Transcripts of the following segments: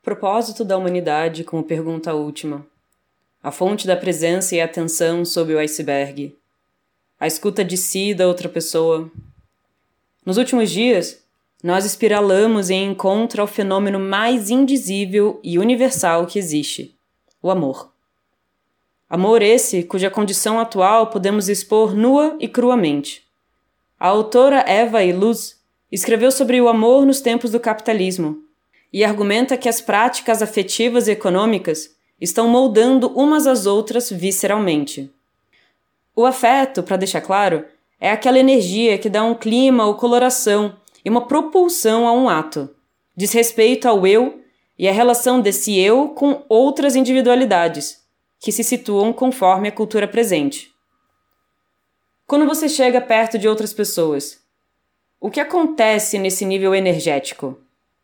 Propósito da humanidade como pergunta última. A fonte da presença e atenção sob o iceberg. A escuta de si e da outra pessoa. Nos últimos dias, nós espiralamos em encontro ao fenômeno mais indizível e universal que existe, o amor. Amor esse cuja condição atual podemos expor nua e cruamente. A autora Eva Illouz escreveu sobre o amor nos tempos do capitalismo e argumenta que as práticas afetivas e econômicas estão moldando umas às outras visceralmente. O afeto, para deixar claro, é aquela energia que dá um clima ou coloração e uma propulsão a um ato, diz respeito ao eu e à relação desse eu com outras individualidades, que se situam conforme a cultura presente. Quando você chega perto de outras pessoas, o que acontece nesse nível energético?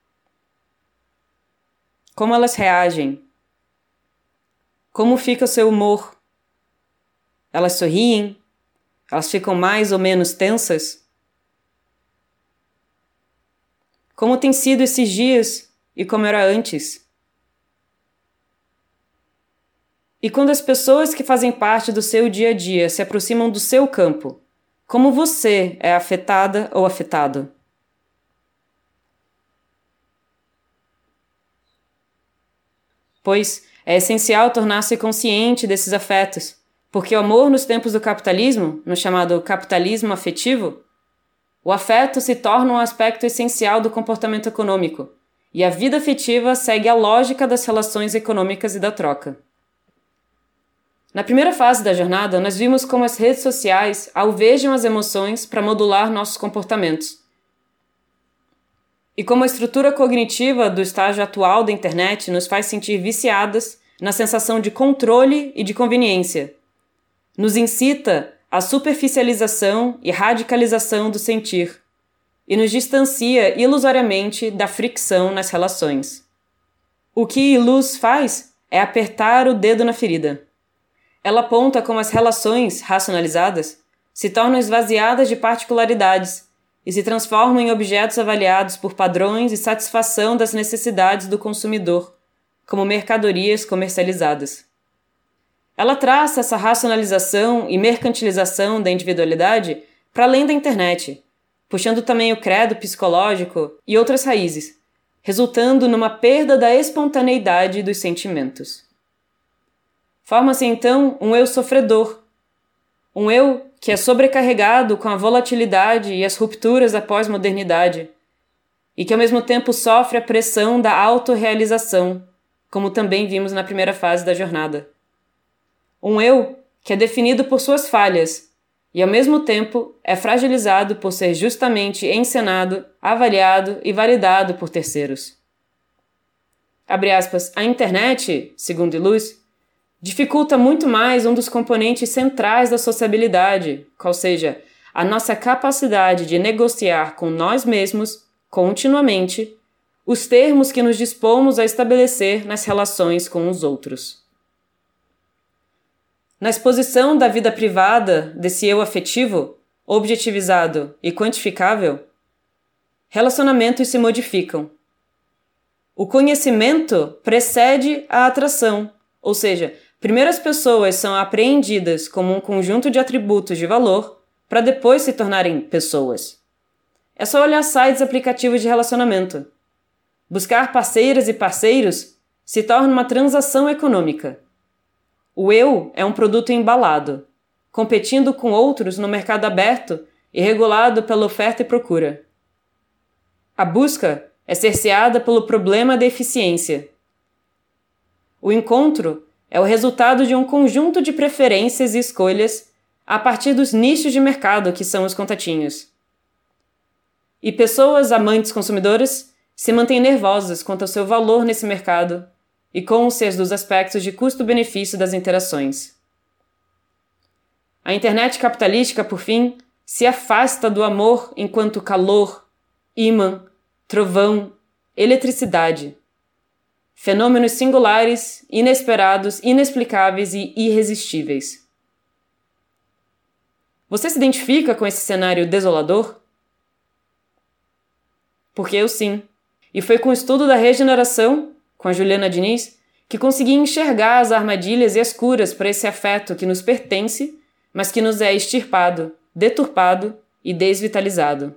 Como elas reagem? Como fica o seu humor? Elas sorriem? Elas ficam mais ou menos tensas? Como tem sido esses dias e como era antes? E quando as pessoas que fazem parte do seu dia a dia se aproximam do seu campo, como você é afetada ou afetado? Pois é essencial tornar-se consciente desses afetos, porque o amor nos tempos do capitalismo, no chamado capitalismo afetivo, o afeto se torna um aspecto essencial do comportamento econômico, e a vida afetiva segue a lógica das relações econômicas e da troca. Na primeira fase da jornada, nós vimos como as redes sociais alvejam as emoções para modular nossos comportamentos, e como a estrutura cognitiva do estágio atual da internet nos faz sentir viciadas na sensação de controle e de conveniência. Nos incita à superficialização e radicalização do sentir e nos distancia ilusoriamente da fricção nas relações. O que Illouz faz é apertar o dedo na ferida. Ela aponta como as relações racionalizadas se tornam esvaziadas de particularidades e se transformam em objetos avaliados por padrões e satisfação das necessidades do consumidor, como mercadorias comercializadas. Ela traça essa racionalização e mercantilização da individualidade para além da internet, puxando também o credo psicológico e outras raízes, resultando numa perda da espontaneidade dos sentimentos. Forma-se então um eu sofredor, um eu que é sobrecarregado com a volatilidade e as rupturas da pós-modernidade, e que ao mesmo tempo sofre a pressão da autorrealização, como também vimos na primeira fase da jornada. Um eu que é definido por suas falhas e ao mesmo tempo é fragilizado por ser justamente encenado, avaliado e validado por terceiros. Abre aspas, a internet, segundo Illouz, dificulta muito mais um dos componentes centrais da sociabilidade, qual seja, a nossa capacidade de negociar com nós mesmos, continuamente, os termos que nos dispomos a estabelecer nas relações com os outros. Na exposição da vida privada desse eu afetivo, objetivizado e quantificável, relacionamentos se modificam. O conhecimento precede a atração, ou seja, primeiro as pessoas são apreendidas como um conjunto de atributos de valor para depois se tornarem pessoas. É só olhar sites aplicativos de relacionamento. Buscar parceiras e parceiros se torna uma transação econômica. O eu é um produto embalado, competindo com outros no mercado aberto e regulado pela oferta e procura. A busca é cerceada pelo problema da eficiência. O encontro é o resultado de um conjunto de preferências e escolhas a partir dos nichos de mercado que são os contatinhos. E pessoas amantes consumidoras se mantêm nervosas quanto ao seu valor nesse mercado e cônscias dos aspectos de custo-benefício das interações. A internet capitalística, por fim, se afasta do amor enquanto calor, ímã, trovão, eletricidade. Fenômenos singulares, inesperados, inexplicáveis e irresistíveis. Você se identifica com esse cenário desolador? Porque eu sim. E foi com o estudo da regeneração com a Juliana Diniz, que conseguia enxergar as armadilhas e as curas para esse afeto que nos pertence, mas que nos é extirpado, deturpado e desvitalizado.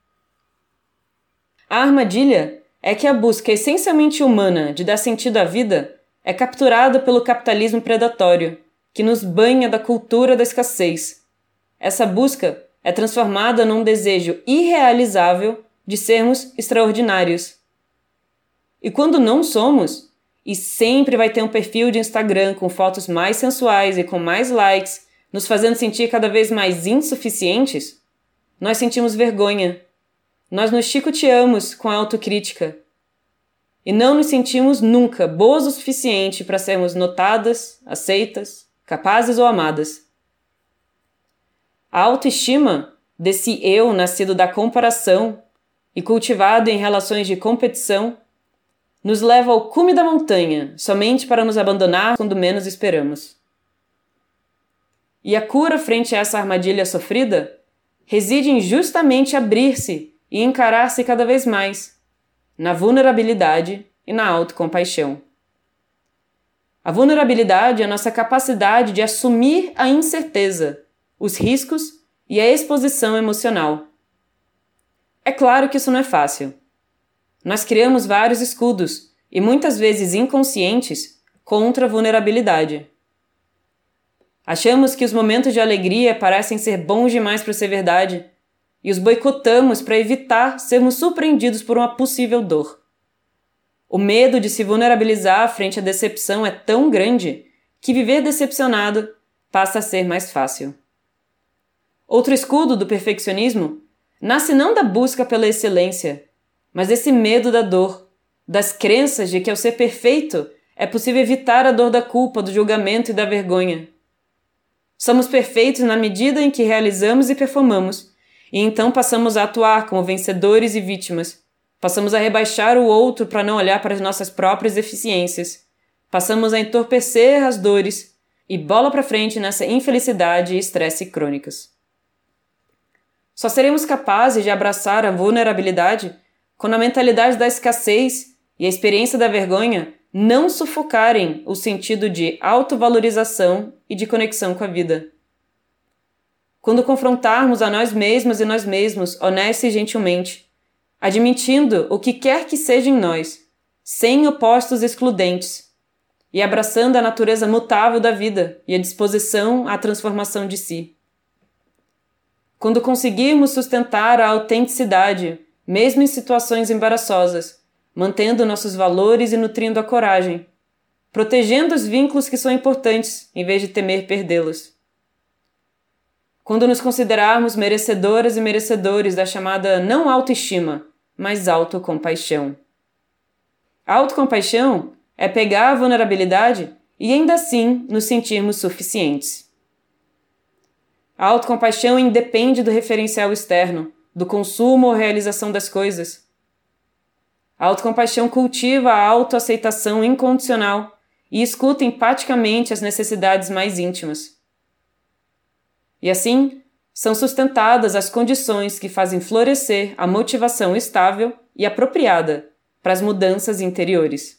A armadilha é que a busca essencialmente humana de dar sentido à vida é capturada pelo capitalismo predatório, que nos banha da cultura da escassez. Essa busca é transformada num desejo irrealizável de sermos extraordinários. E quando não somos, e sempre vai ter um perfil de Instagram com fotos mais sensuais e com mais likes, nos fazendo sentir cada vez mais insuficientes, nós sentimos vergonha. Nós nos chicoteamos com a autocrítica. E não nos sentimos nunca boas o suficiente para sermos notadas, aceitas, capazes ou amadas. A autoestima desse eu nascido da comparação e cultivado em relações de competição nos leva ao cume da montanha somente para nos abandonar quando menos esperamos. E a cura frente a essa armadilha sofrida reside em justamente abrir-se e encarar-se cada vez mais, na vulnerabilidade e na autocompaixão. A vulnerabilidade é a nossa capacidade de assumir a incerteza, os riscos e a exposição emocional. É claro que isso não é fácil. Nós criamos vários escudos, e muitas vezes inconscientes, contra a vulnerabilidade. Achamos que os momentos de alegria parecem ser bons demais para ser verdade, e os boicotamos para evitar sermos surpreendidos por uma possível dor. O medo de se vulnerabilizar frente à decepção é tão grande que viver decepcionado passa a ser mais fácil. Outro escudo do perfeccionismo nasce não da busca pela excelência, mas desse medo da dor, das crenças de que ao ser perfeito é possível evitar a dor da culpa, do julgamento e da vergonha. Somos perfeitos na medida em que realizamos e performamos, e então passamos a atuar como vencedores e vítimas. Passamos a rebaixar o outro para não olhar para as nossas próprias deficiências. Passamos a entorpecer as dores e bola para frente nessa infelicidade e estresse crônicos. Só seremos capazes de abraçar a vulnerabilidade quando a mentalidade da escassez e a experiência da vergonha não sufocarem o sentido de autovalorização e de conexão com a vida. Quando confrontarmos a nós mesmas e nós mesmos, honesta e gentilmente, admitindo o que quer que seja em nós, sem opostos excludentes, e abraçando a natureza mutável da vida e a disposição à transformação de si. Quando conseguirmos sustentar a autenticidade, mesmo em situações embaraçosas, mantendo nossos valores e nutrindo a coragem, protegendo os vínculos que são importantes, em vez de temer perdê-los. Quando nos considerarmos merecedoras e merecedores da chamada não autoestima, mas autocompaixão. A autocompaixão é pegar a vulnerabilidade e ainda assim nos sentirmos suficientes. A autocompaixão independe do referencial externo, do consumo ou realização das coisas. A autocompaixão cultiva a autoaceitação incondicional e escuta empaticamente as necessidades mais íntimas. E assim, são sustentadas as condições que fazem florescer a motivação estável e apropriada para as mudanças interiores.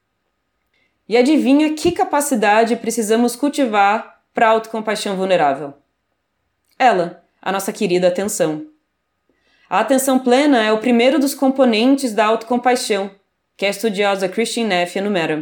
E adivinha que capacidade precisamos cultivar para a autocompaixão vulnerável? Ela, a nossa querida atenção. A atenção plena é o primeiro dos componentes da autocompaixão, que a estudiosa Christine Neff enumera.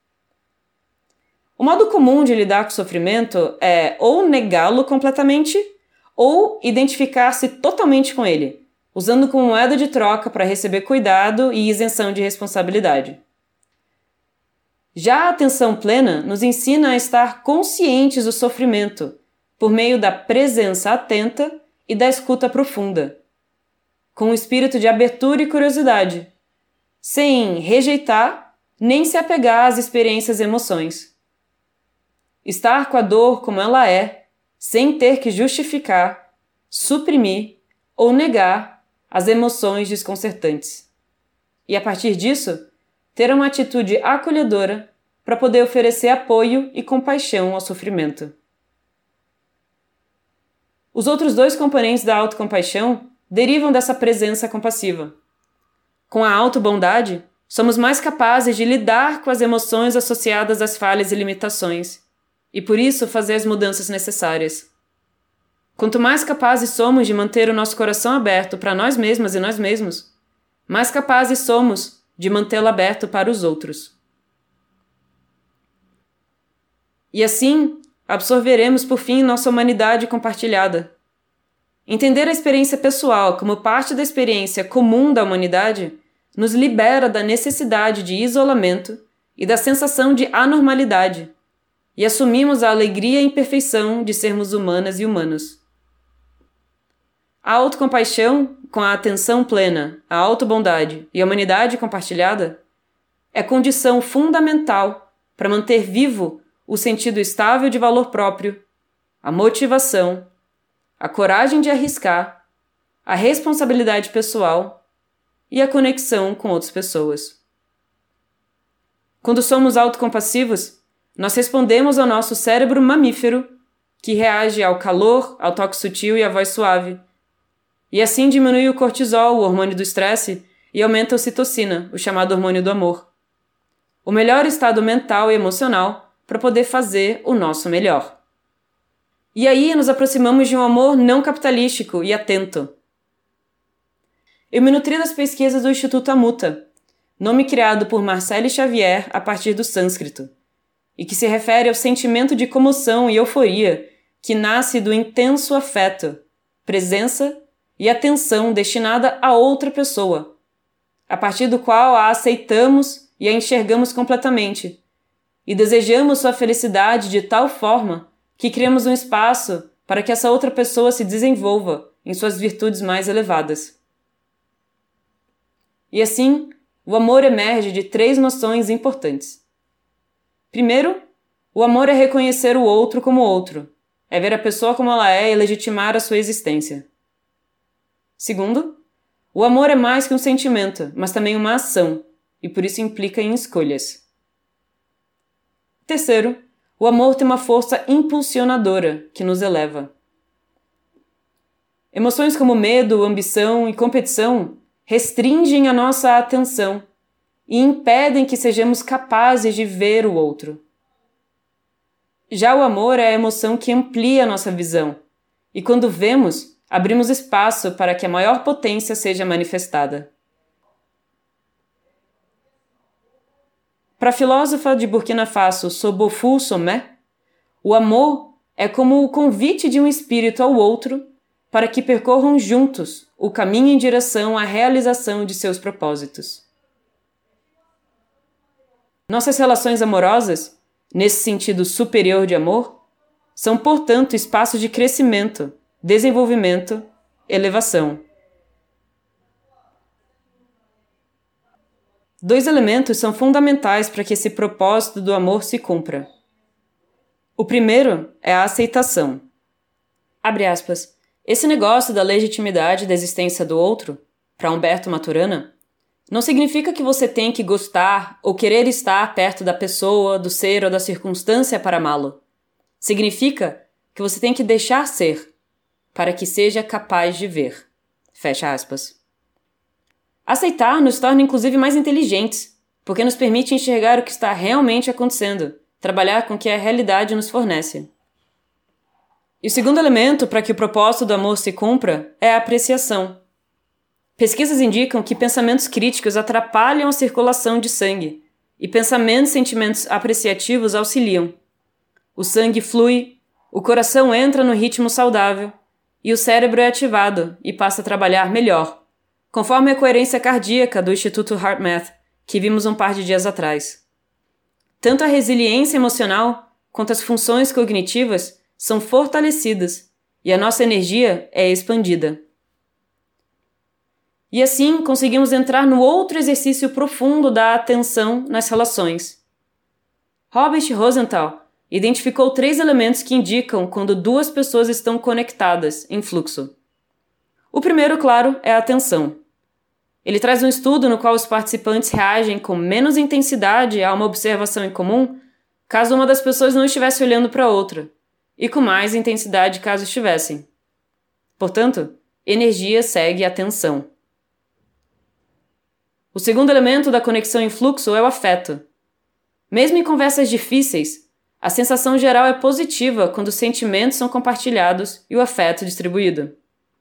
O modo comum de lidar com o sofrimento é ou negá-lo completamente ou identificar-se totalmente com ele, usando como moeda de troca para receber cuidado e isenção de responsabilidade. Já a atenção plena nos ensina a estar conscientes do sofrimento, por meio da presença atenta e da escuta profunda, com um espírito de abertura e curiosidade, sem rejeitar nem se apegar às experiências e emoções. Estar com a dor como ela é, sem ter que justificar, suprimir ou negar as emoções desconcertantes. E a partir disso, ter uma atitude acolhedora para poder oferecer apoio e compaixão ao sofrimento. Os outros dois componentes da autocompaixão derivam dessa presença compassiva. Com a autobondade, somos mais capazes de lidar com as emoções associadas às falhas e limitações, e por isso fazer as mudanças necessárias. Quanto mais capazes somos de manter o nosso coração aberto para nós mesmas e nós mesmos, mais capazes somos de mantê-lo aberto para os outros. E assim, absorveremos por fim nossa humanidade compartilhada. Entender a experiência pessoal como parte da experiência comum da humanidade nos libera da necessidade de isolamento e da sensação de anormalidade, e assumimos a alegria e imperfeição de sermos humanas e humanos. A autocompaixão, com a atenção plena, a autobondade e a humanidade compartilhada, é condição fundamental para manter vivo o sentido estável de valor próprio, a motivação, a coragem de arriscar, a responsabilidade pessoal e a conexão com outras pessoas. Quando somos autocompassivos, nós respondemos ao nosso cérebro mamífero, que reage ao calor, ao toque sutil e à voz suave, e assim diminui o cortisol, o hormônio do estresse, e aumenta a ocitocina, o chamado hormônio do amor. O melhor estado mental e emocional para poder fazer o nosso melhor. E aí nos aproximamos de um amor não capitalístico e atento. Eu me nutri das pesquisas do Instituto Amutta, nome criado por Marcelle Xavier a partir do sânscrito, e que se refere ao sentimento de comoção e euforia que nasce do intenso afeto, presença e atenção destinada a outra pessoa, a partir do qual a aceitamos e a enxergamos completamente, e desejamos sua felicidade de tal forma que criamos um espaço para que essa outra pessoa se desenvolva em suas virtudes mais elevadas. E assim, o amor emerge de 3 noções importantes. Primeiro, o amor é reconhecer o outro como outro, é ver a pessoa como ela é e legitimar a sua existência. Segundo, o amor é mais que um sentimento, mas também uma ação, e por isso implica em escolhas. Terceiro, o amor tem uma força impulsionadora que nos eleva. Emoções como medo, ambição e competição restringem a nossa atenção e impedem que sejamos capazes de ver o outro. Já o amor é a emoção que amplia a nossa visão, e quando vemos, abrimos espaço para que a maior potência seja manifestada. Para a filósofa de Burkina Faso, Sobofo Somé, o amor é como o convite de um espírito ao outro para que percorram juntos o caminho em direção à realização de seus propósitos. Nossas relações amorosas, nesse sentido superior de amor, são, portanto, espaços de crescimento, desenvolvimento, elevação. 2 elementos são fundamentais para que esse propósito do amor se cumpra. O primeiro é a aceitação. Abre aspas. Esse negócio da legitimidade da existência do outro, para Humberto Maturana, não significa que você tem que gostar ou querer estar perto da pessoa, do ser ou da circunstância para amá-lo. Significa que você tem que deixar ser, para que seja capaz de ver. Fecha aspas. Aceitar nos torna inclusive mais inteligentes, porque nos permite enxergar o que está realmente acontecendo, trabalhar com o que a realidade nos fornece. E o segundo elemento para que o propósito do amor se cumpra é a apreciação. Pesquisas indicam que pensamentos críticos atrapalham a circulação de sangue, e pensamentos e sentimentos apreciativos auxiliam. O sangue flui, o coração entra no ritmo saudável, e o cérebro é ativado e passa a trabalhar melhor, conforme a coerência cardíaca do Instituto HeartMath, que vimos um par de dias atrás. Tanto a resiliência emocional quanto as funções cognitivas são fortalecidas e a nossa energia é expandida. E assim conseguimos entrar no outro exercício profundo da atenção nas relações. Robert Rosenthal identificou 3 elementos que indicam quando 2 pessoas estão conectadas em fluxo. O primeiro, claro, é a atenção. Ele traz um estudo no qual os participantes reagem com menos intensidade a uma observação em comum caso uma das pessoas não estivesse olhando para a outra, e com mais intensidade caso estivessem. Portanto, energia segue a atenção. O segundo elemento da conexão em fluxo é o afeto. Mesmo em conversas difíceis, a sensação geral é positiva quando os sentimentos são compartilhados e o afeto distribuído.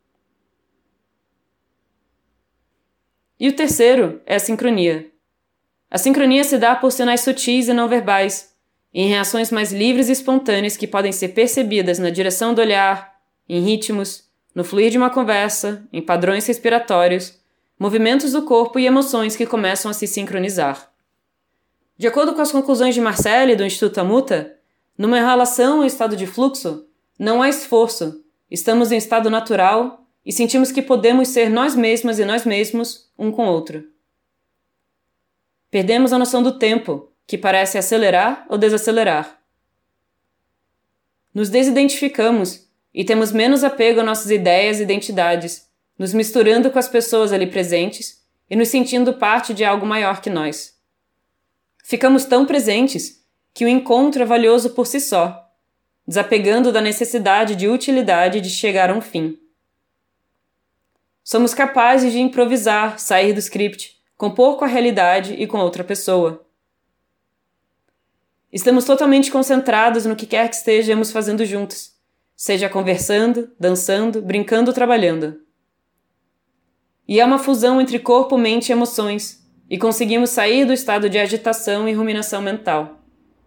E o terceiro é a sincronia. A sincronia se dá por sinais sutis e não verbais, em reações mais livres e espontâneas que podem ser percebidas na direção do olhar, em ritmos, no fluir de uma conversa, em padrões respiratórios, movimentos do corpo e emoções que começam a se sincronizar. De acordo com as conclusões de Marcelli do Instituto Amuta, numa relação em estado de fluxo, não há esforço, estamos em estado natural e sentimos que podemos ser nós mesmas e nós mesmos um com o outro. Perdemos a noção do tempo, que parece acelerar ou desacelerar. Nos desidentificamos e temos menos apego a nossas ideias e identidades, nos misturando com as pessoas ali presentes e nos sentindo parte de algo maior que nós. Ficamos tão presentes que o encontro é valioso por si só, desapegando da necessidade de utilidade de chegar a um fim. Somos capazes de improvisar, sair do script, compor com a realidade e com outra pessoa. Estamos totalmente concentrados no que quer que estejamos fazendo juntos, seja conversando, dançando, brincando ou trabalhando. E há uma fusão entre corpo, mente e emoções, e conseguimos sair do estado de agitação e ruminação mental.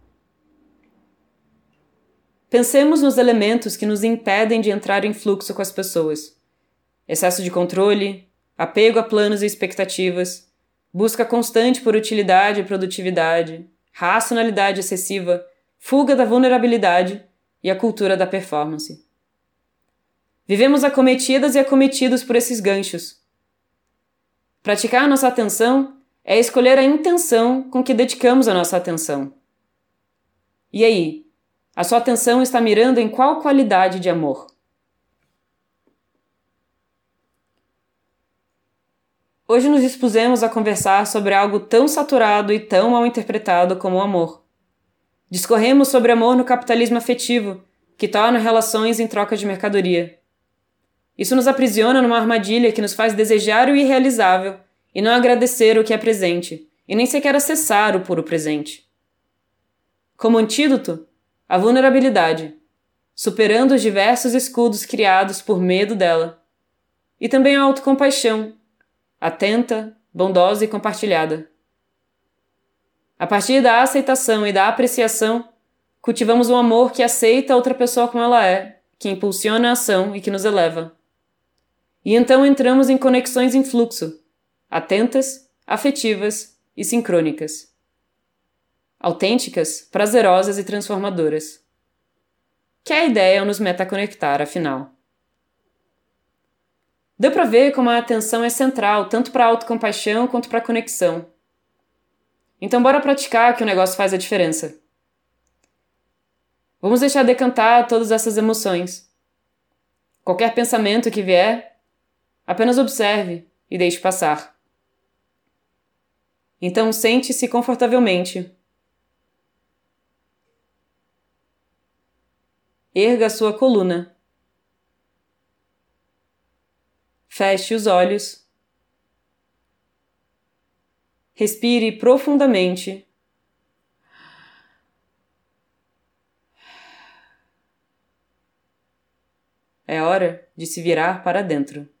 Pensemos nos elementos que nos impedem de entrar em fluxo com as pessoas. Excesso de controle, apego a planos e expectativas, busca constante por utilidade e produtividade, racionalidade excessiva, fuga da vulnerabilidade e a cultura da performance. Vivemos acometidas e acometidos por esses ganchos. Praticar a nossa atenção é escolher a intenção com que dedicamos a nossa atenção. E aí, a sua atenção está mirando em qual qualidade de amor? Hoje nos dispusemos a conversar sobre algo tão saturado e tão mal interpretado como o amor. Discorremos sobre amor no capitalismo afetivo, que torna relações em troca de mercadoria. Isso nos aprisiona numa armadilha que nos faz desejar o irrealizável e não agradecer o que é presente, e nem sequer acessar o puro presente. Como antídoto, a vulnerabilidade, superando os diversos escudos criados por medo dela. E também a autocompaixão, atenta, bondosa e compartilhada. A partir da aceitação e da apreciação, cultivamos um amor que aceita a outra pessoa como ela é, que impulsiona a ação e que nos eleva. E então entramos em conexões em fluxo, atentas, afetivas e sincrônicas. Autênticas, prazerosas e transformadoras. Que é a ideia ao nos metaconectar, afinal. Deu para ver como a atenção é central, tanto para a autocompaixão quanto para a conexão. Então bora praticar que o negócio faz a diferença. Vamos deixar decantar todas essas emoções. Qualquer pensamento que vier, apenas observe e deixe passar. Então sente-se confortavelmente. Erga a sua coluna. Feche os olhos. Respire profundamente. É hora de se virar para dentro.